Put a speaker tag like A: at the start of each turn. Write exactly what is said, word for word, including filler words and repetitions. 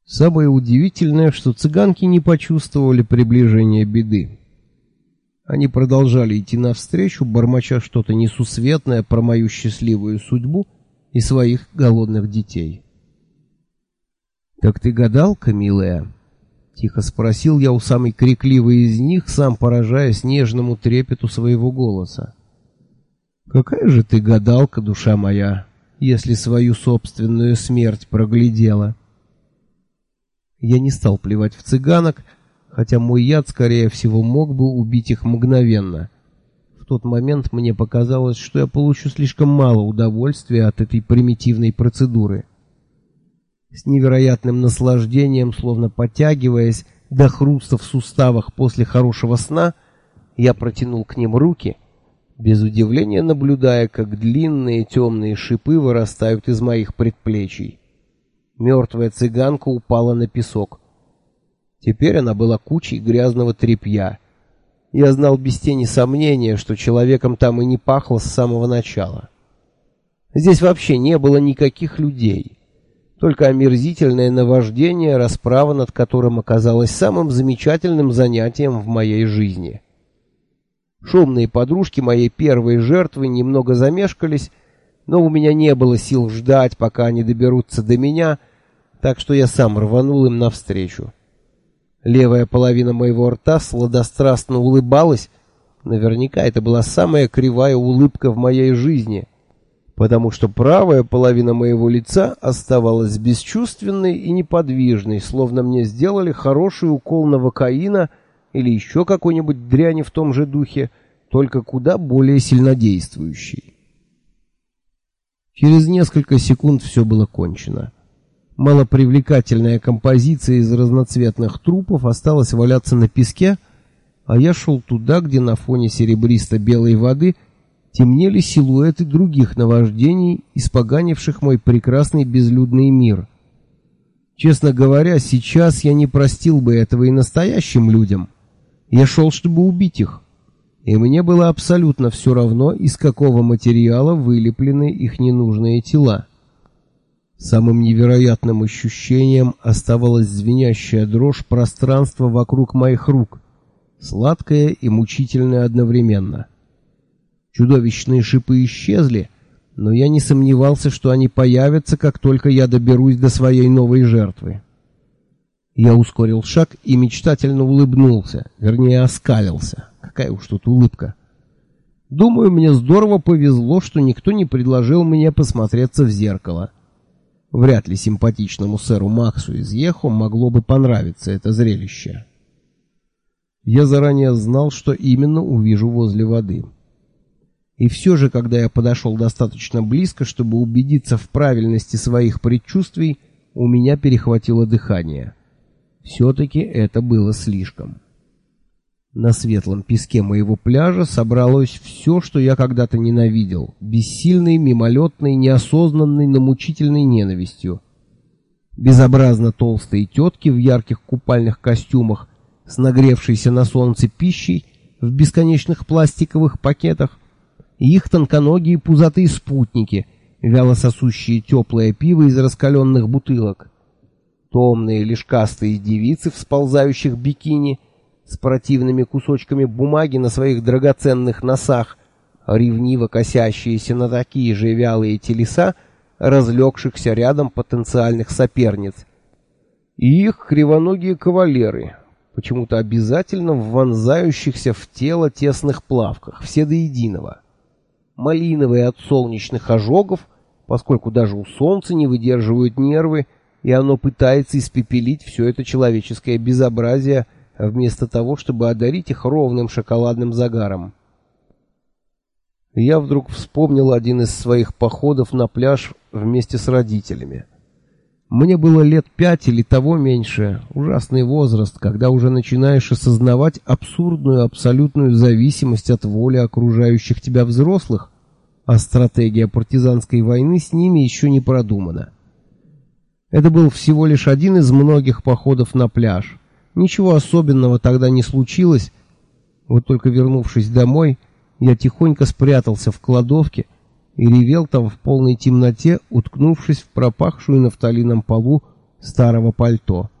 A: Самое удивительное, что цыганки не почувствовали приближения беды. Они продолжали идти навстречу, бормоча что-то несусветное про мою счастливую судьбу и своих голодных детей. «Так ты гадалка, милая?» — тихо спросил я у самой крикливой из них, сам поражаясь нежному трепету своего голоса. «Какая же ты гадалка, душа моя, если свою собственную смерть проглядела?» Я не стал плевать в цыганок, хотя мой яд, скорее всего, мог бы убить их мгновенно. В тот момент мне показалось, что я получу слишком мало удовольствия от этой примитивной процедуры. С невероятным наслаждением, словно потягиваясь до хруста в суставах после хорошего сна, я протянул к ним руки, без удивления наблюдая, как длинные темные шипы вырастают из моих предплечий. Мертвая цыганка упала на песок. Теперь она была кучей грязного тряпья. Я знал без тени сомнения, что человеком там и не пахло с самого начала. Здесь вообще не было никаких людей. Только омерзительное наваждение, расправа над которым оказалась самым замечательным занятием в моей жизни. Шумные подружки моей первой жертвы немного замешкались, но у меня не было сил ждать, пока они доберутся до меня, так что я сам рванул им навстречу. Левая половина моего рта сладострастно улыбалась. Наверняка это была самая кривая улыбка в моей жизни, потому что правая половина моего лица оставалась бесчувственной и неподвижной, словно мне сделали хороший укол новокаина или еще какой-нибудь дряни в том же духе, только куда более сильнодействующий. Через несколько секунд все было кончено. Малопривлекательная композиция из разноцветных трупов осталась валяться на песке, а я шел туда, где на фоне серебристо-белой воды темнели силуэты других наваждений, испоганивших мой прекрасный безлюдный мир. Честно говоря, сейчас я не простил бы этого и настоящим людям. Я шел, чтобы убить их, и мне было абсолютно все равно, из какого материала вылеплены их ненужные тела. Самым невероятным ощущением оставалась звенящая дрожь пространства вокруг моих рук, сладкая и мучительная одновременно. Чудовищные шипы исчезли, но я не сомневался, что они появятся, как только я доберусь до своей новой жертвы. Я ускорил шаг и мечтательно улыбнулся, вернее, оскалился. Какая уж тут улыбка. Думаю, мне здорово повезло, что никто не предложил мне посмотреться в зеркало. Вряд ли симпатичному сэру Максу из Ехо могло бы понравиться это зрелище. Я заранее знал, что именно увижу возле воды. И все же, когда я подошел достаточно близко, чтобы убедиться в правильности своих предчувствий, у меня перехватило дыхание. Все-таки это было слишком. На светлом песке моего пляжа собралось все, что я когда-то ненавидел, бессильной, мимолетной, неосознанной, но мучительной ненавистью. Безобразно толстые тетки в ярких купальных костюмах, с нагревшейся на солнце пищей в бесконечных пластиковых пакетах, и их тонконогие пузатые спутники, вяло сосущие теплое пиво из раскаленных бутылок. Томные лишкастые девицы в сползающих бикини с противными кусочками бумаги на своих драгоценных носах, ревниво косящиеся на такие же вялые телеса разлегшихся рядом потенциальных соперниц. И их кривоногие кавалеры, почему-то обязательно вонзающихся в тело тесных плавках, все до единого. Малиновые от солнечных ожогов, поскольку даже у солнца не выдерживают нервы, и оно пытается испепелить все это человеческое безобразие, вместо того, чтобы одарить их ровным шоколадным загаром. Я вдруг вспомнил один из своих походов на пляж вместе с родителями. Мне было лет пять или того меньше, ужасный возраст, когда уже начинаешь осознавать абсурдную абсолютную зависимость от воли окружающих тебя взрослых, а стратегия партизанской войны с ними еще не продумана. Это был всего лишь один из многих походов на пляж. Ничего особенного тогда не случилось, вот только вернувшись домой, я тихонько спрятался в кладовке и ревел там в полной темноте, уткнувшись в пропахшую нафталином полу старого пальто.